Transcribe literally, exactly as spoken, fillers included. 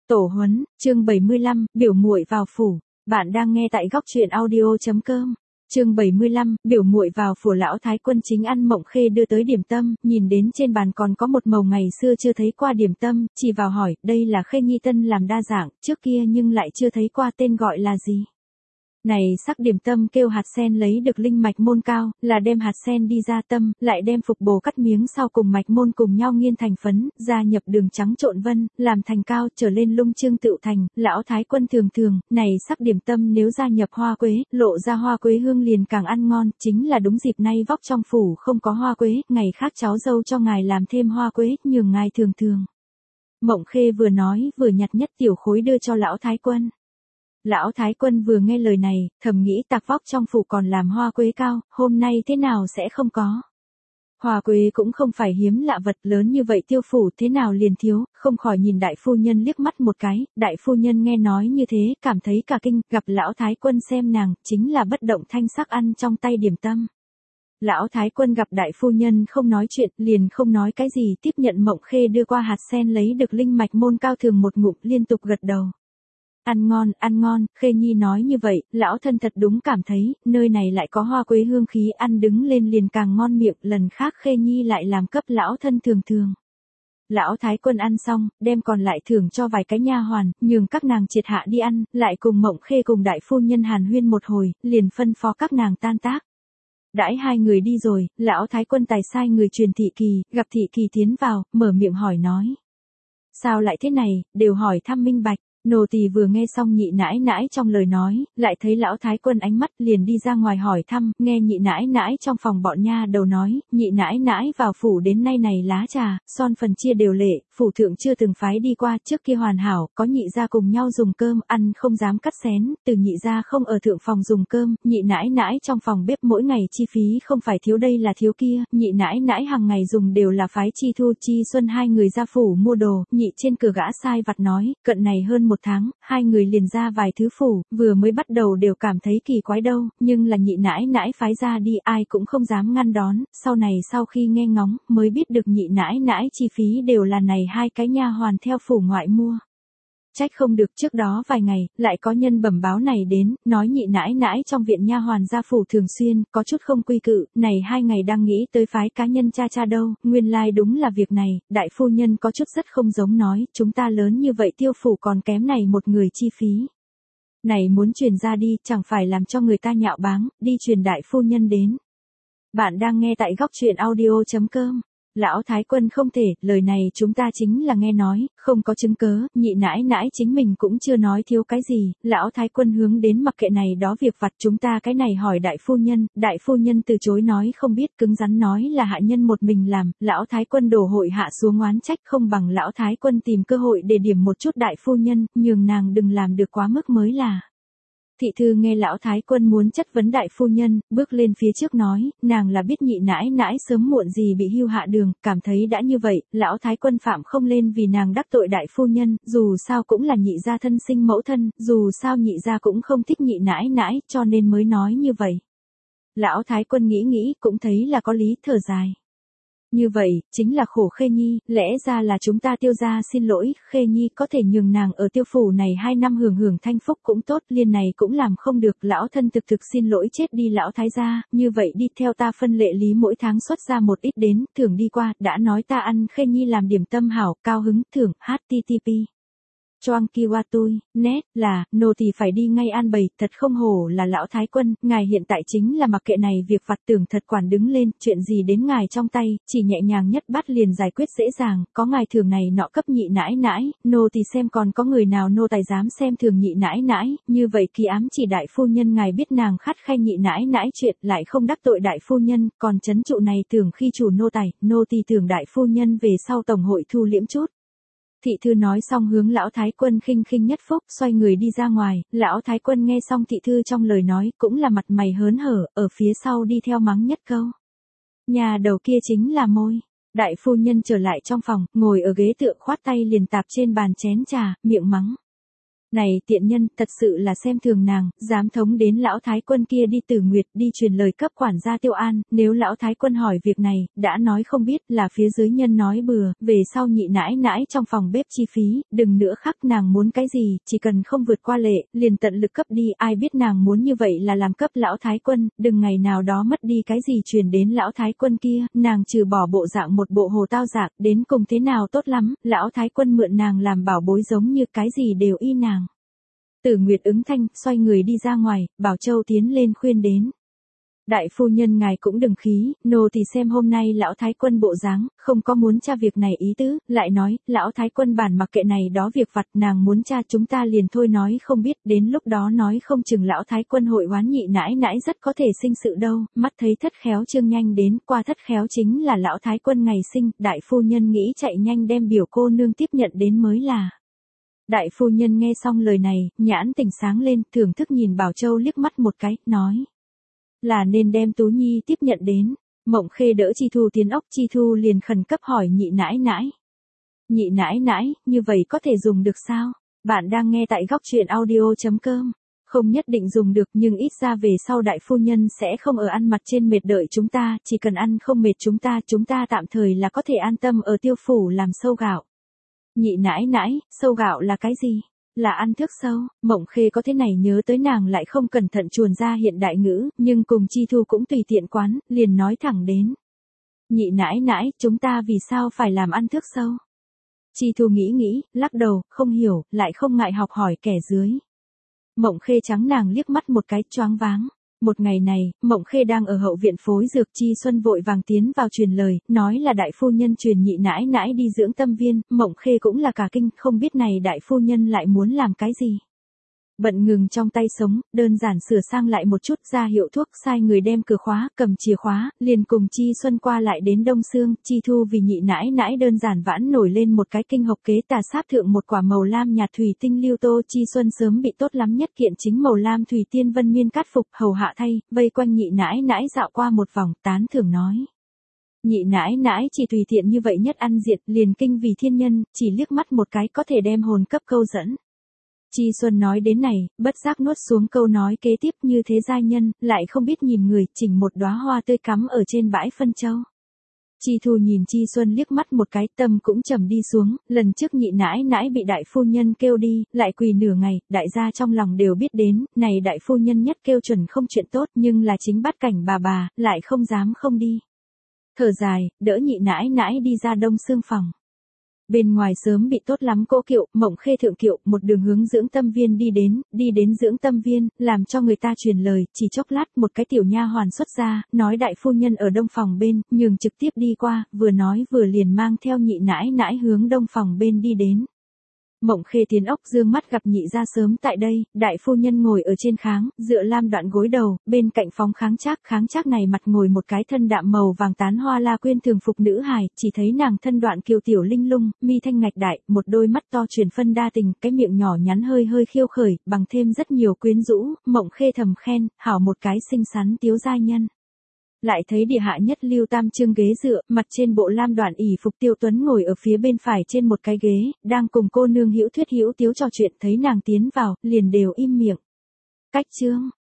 Tổ huấn, chương bảy mươi lăm, biểu muội vào phủ. Bạn đang nghe tại góc truyện audio chấm com. Chương bảy mươi lăm, biểu muội vào phủ. Lão thái quân chính ăn Mộng Khê đưa tới điểm tâm, nhìn đến trên bàn còn có một mẩu ngày xưa chưa thấy qua điểm tâm, chỉ vào hỏi, đây là Khê Nhi tân làm đa dạng, trước kia nhưng lại chưa thấy qua, tên gọi là gì? Này sắc điểm tâm kêu hạt sen lấy được linh mạch môn cao, là đem hạt sen đi ra tâm, lại đem phục bồ cắt miếng sau cùng mạch môn cùng nhau nghiên thành phấn, gia nhập đường trắng trộn vân, làm thành cao trở lên lung chương tựu thành. Lão thái quân thường thường, này sắc điểm tâm nếu gia nhập hoa quế, lộ ra hoa quế hương liền càng ăn ngon, chính là đúng dịp nay vóc trong phủ không có hoa quế, ngày khác cháu dâu cho ngài làm thêm hoa quế, nhường ngài thường thường. Mộng Khê vừa nói vừa nhặt nhất tiểu khối đưa cho lão thái quân. Lão thái quân vừa nghe lời này, thầm nghĩ tạc vóc trong phủ còn làm hoa quế cao, hôm nay thế nào sẽ không có. Hoa quế cũng không phải hiếm lạ vật, lớn như vậy tiêu phủ thế nào liền thiếu, không khỏi nhìn đại phu nhân liếc mắt một cái. Đại phu nhân nghe nói như thế, cảm thấy cả kinh, gặp lão thái quân xem nàng, chính là bất động thanh sắc ăn trong tay điểm tâm. Lão thái quân gặp đại phu nhân không nói chuyện, liền không nói cái gì, tiếp nhận Mộng Khê đưa qua hạt sen lấy được linh mạch môn cao thường một ngụm, liên tục gật đầu. Ăn ngon, ăn ngon. Khê Nhi nói như vậy, lão thân thật đúng cảm thấy, nơi này lại có hoa quế hương khí, ăn đứng lên liền càng ngon miệng, lần khác Khê Nhi lại làm cấp lão thân thường thường. Lão thái quân ăn xong, đem còn lại thưởng cho vài cái nha hoàn, nhường các nàng triệt hạ đi ăn, lại cùng Mộng Khê cùng đại phu nhân hàn huyên một hồi, liền phân phó các nàng tan tác. Đãi hai người đi rồi, lão thái quân tài sai người truyền thị kỳ, gặp thị kỳ tiến vào, mở miệng hỏi nói. Sao lại thế này, đều hỏi thăm minh bạch. Nô tỳ vừa nghe xong nhị nãi nãi trong lời nói, lại thấy lão thái quân ánh mắt, liền đi ra ngoài hỏi thăm, nghe nhị nãi nãi trong phòng bọn nha đầu nói, nhị nãi nãi vào phủ đến nay này lá trà, son phần chia đều lệ, phủ thượng chưa từng phái đi qua, trước kia hoàn hảo, có nhị gia cùng nhau dùng cơm, ăn không dám cắt xén, từ nhị gia không ở thượng phòng dùng cơm, nhị nãi nãi trong phòng bếp mỗi ngày chi phí không phải thiếu đây là thiếu kia, nhị nãi nãi hàng ngày dùng đều là phái chi thu chi xuân hai người ra phủ mua đồ, nhị trên cửa gã sai vặt nói, cận này hơn một tháng, hai người liền ra vài thứ phủ, vừa mới bắt đầu đều cảm thấy kỳ quái đâu, nhưng là nhị nãi nãi phái ra đi ai cũng không dám ngăn đón, sau này sau khi nghe ngóng, mới biết được nhị nãi nãi chi phí đều là này hai cái nha hoàn theo phủ ngoại mua. Trách không được trước đó vài ngày, lại có nhân bẩm báo này đến, nói nhị nãi nãi trong viện nha hoàn gia phủ thường xuyên, có chút không quy cự, này hai ngày đang nghĩ tới phái cá nhân cha cha đâu, nguyên lai like đúng là việc này, đại phu nhân có chút rất không giống nói, chúng ta lớn như vậy tiêu phủ còn kém này một người chi phí. Này muốn truyền ra đi, chẳng phải làm cho người ta nhạo báng, đi truyền đại phu nhân đến. Bạn đang nghe tại góc truyện audio chấm com. Lão thái quân không thể, lời này chúng ta chính là nghe nói, không có chứng cớ, nhị nãi nãi chính mình cũng chưa nói thiếu cái gì, lão thái quân hướng đến mặc kệ này đó việc vặt chúng ta cái này hỏi đại phu nhân, đại phu nhân từ chối nói không biết, cứng rắn nói là hạ nhân một mình làm, lão thái quân đổ hội hạ xuống oán trách, không bằng lão thái quân tìm cơ hội để điểm một chút đại phu nhân, nhường nàng đừng làm được quá mức mới là. Thị thư nghe lão thái quân muốn chất vấn đại phu nhân, bước lên phía trước nói, nàng là biết nhị nãi nãi sớm muộn gì bị hưu hạ đường, cảm thấy đã như vậy, lão thái quân phạm không lên vì nàng đắc tội đại phu nhân, dù sao cũng là nhị gia thân sinh mẫu thân, dù sao nhị gia cũng không thích nhị nãi nãi, cho nên mới nói như vậy. Lão thái quân nghĩ nghĩ, cũng thấy là có lý, thở dài. Như vậy, chính là khổ Khê Nhi, lẽ ra là chúng ta tiêu gia xin lỗi, Khê Nhi có thể nhường nàng ở tiêu phủ này hai năm hưởng hưởng thanh phúc cũng tốt, liên này cũng làm không được, lão thân thực thực xin lỗi chết đi lão thái gia, như vậy đi theo ta phân lệ lý mỗi tháng xuất ra một ít đến, thưởng đi qua, đã nói ta ăn Khê Nhi làm điểm tâm hảo, cao hứng, thưởng, hát tê tê pê. Choang kiwa tôi, nét, là, nô thì phải đi ngay an bày, thật không hổ là lão thái quân, ngài hiện tại chính là mặc kệ này việc vặt tưởng thật quản đứng lên, chuyện gì đến ngài trong tay, chỉ nhẹ nhàng nhất bắt liền giải quyết dễ dàng, có ngài thường này nọ cấp nhị nãi nãi, nô thì xem còn có người nào nô tài dám xem thường nhị nãi nãi, như vậy kỳ ám chỉ đại phu nhân ngài biết nàng khắt khay nhị nãi nãi chuyện, lại không đắc tội đại phu nhân, còn chấn trụ này tưởng khi chủ nô tài, nô thì tưởng đại phu nhân về sau tổng hội thu liễm chút. Thị thư nói xong hướng lão thái quân khinh khinh nhất phúc, xoay người đi ra ngoài, lão thái quân nghe xong thị thư trong lời nói, cũng là mặt mày hớn hở, ở phía sau đi theo mắng nhất câu. Nhà đầu kia chính là môi. Đại phu nhân trở lại trong phòng, ngồi ở ghế tựa khoát tay liền tạp trên bàn chén trà, miệng mắng. Này tiện nhân, thật sự là xem thường nàng, dám thống đến lão thái quân kia đi Tử Nguyệt đi truyền lời cấp quản gia Tiêu An, nếu lão thái quân hỏi việc này, đã nói không biết là phía dưới nhân nói bừa, về sau nhị nãi nãi trong phòng bếp chi phí, đừng nữa khắc nàng muốn cái gì, chỉ cần không vượt qua lệ, liền tận lực cấp đi, ai biết nàng muốn như vậy là làm cấp lão thái quân, đừng ngày nào đó mất đi cái gì truyền đến lão thái quân kia, nàng trừ bỏ bộ dạng một bộ hồ tao dạng, đến cùng thế nào tốt lắm, lão thái quân mượn nàng làm bảo bối giống như cái gì đều y nàng. Tử Nguyệt ứng thanh, xoay người đi ra ngoài, Bảo Châu tiến lên khuyên đến. Đại phu nhân ngài cũng đừng khí, nô thì xem hôm nay lão thái quân bộ dáng, không có muốn tra việc này ý tứ, lại nói, lão thái quân bản mặc kệ này đó việc vặt nàng muốn tra chúng ta liền thôi nói không biết, đến lúc đó nói không chừng lão thái quân hội oán nhị nãi nãi rất có thể sinh sự đâu, mắt thấy thất khéo trương nhanh đến, qua thất khéo chính là lão thái quân ngày sinh, đại phu nhân nghĩ chạy nhanh đem biểu cô nương tiếp nhận đến mới là. Đại phu nhân nghe xong lời này, nhãn tỉnh sáng lên, thưởng thức nhìn Bảo Châu liếc mắt một cái, nói. Là nên đem Tú Nhi tiếp nhận đến. Mộng Khê đỡ Chi Thu tiến ốc, Chi Thu liền khẩn cấp hỏi nhị nãi nãi. Nhị nãi nãi, như vậy có thể dùng được sao? Bạn đang nghe tại góc truyện audio chấm com. Không nhất định dùng được nhưng ít ra về sau đại phu nhân sẽ không ở ăn mặt trên mệt đợi chúng ta, chỉ cần ăn không mệt chúng ta, chúng ta tạm thời là có thể an tâm ở Tiêu phủ làm sâu gạo. Nhị nãi nãi, sâu gạo là cái gì? Là ăn thước sâu, Mộng Khê có thế này nhớ tới nàng lại không cẩn thận chuồn ra hiện đại ngữ, nhưng cùng Chi Thu cũng tùy tiện quán, liền nói thẳng đến. Nhị nãi nãi, chúng ta vì sao phải làm ăn thước sâu? Chi Thu nghĩ nghĩ, lắc đầu, không hiểu, lại không ngại học hỏi kẻ dưới. Mộng Khê trắng nàng liếc mắt một cái choáng váng. Một ngày này, Mộng Khê đang ở hậu viện phối dược, Chi Xuân vội vàng tiến vào truyền lời, nói là đại phu nhân truyền nhị nãi nãi đi dưỡng tâm viên, Mộng Khê cũng là cả kinh, không biết này đại phu nhân lại muốn làm cái gì. Bận ngừng trong tay sống, đơn giản sửa sang lại một chút ra hiệu thuốc, sai người đem cửa khóa, cầm chìa khóa, liền cùng Chi Xuân qua lại đến Đông Sương, Chi Thu vì nhị nãi nãi đơn giản vãn nổi lên một cái kinh hộc kế tà sáp thượng một quả màu lam nhạt thủy tinh lưu tô, Chi Xuân sớm bị tốt lắm nhất kiện chính màu lam thủy tiên vân miên cát phục, hầu hạ thay, vây quanh nhị nãi nãi dạo qua một vòng, tán thưởng nói. Nhị nãi nãi chỉ tùy tiện như vậy nhất ăn diện, liền kinh vì thiên nhân, chỉ liếc mắt một cái có thể đem hồn cấp câu dẫn. Chi Xuân nói đến này, bất giác nuốt xuống câu nói kế tiếp như thế giai nhân, lại không biết nhìn người, chỉnh một đóa hoa tươi cắm ở trên bãi phân châu. Chi Thu nhìn Chi Xuân liếc mắt một cái, tâm cũng trầm đi xuống, lần trước nhị nãi nãi bị đại phu nhân kêu đi, lại quỳ nửa ngày, đại gia trong lòng đều biết đến, này đại phu nhân nhất kêu chuẩn không chuyện tốt, nhưng là chính bắt cảnh bà bà, lại không dám không đi. Thở dài, đỡ nhị nãi nãi đi ra Đông Sương phòng. Bên ngoài sớm bị tốt lắm cỗ kiệu, Mộng Khê thượng kiệu, một đường hướng dưỡng tâm viên đi đến, đi đến dưỡng tâm viên, làm cho người ta truyền lời, chỉ chốc lát một cái tiểu nha hoàn xuất ra, nói đại phu nhân ở đông phòng bên, nhường trực tiếp đi qua, vừa nói vừa liền mang theo nhị nãi nãi hướng đông phòng bên đi đến. Mộng Khê tiến ốc dương mắt gặp nhị gia sớm tại đây, đại phu nhân ngồi ở trên kháng, dựa lam đoạn gối đầu, bên cạnh phóng kháng trác, kháng trác này mặt ngồi một cái thân đạm màu vàng tán hoa la quyên thường phục nữ hài, chỉ thấy nàng thân đoạn kiều tiểu linh lung, mi thanh ngạch đại, một đôi mắt to truyền phân đa tình, cái miệng nhỏ nhắn hơi hơi khiêu khởi, bằng thêm rất nhiều quyến rũ, Mộng Khê thầm khen, hảo một cái xinh xắn tiếu giai nhân. Lại thấy địa hạ nhất lưu tam trương ghế dựa, mặt trên bộ lam đoạn ỷ phục Tiêu Tuấn ngồi ở phía bên phải trên một cái ghế, đang cùng cô nương hữu thuyết hữu tiếu trò chuyện, thấy nàng tiến vào, liền đều im miệng. Cách chương,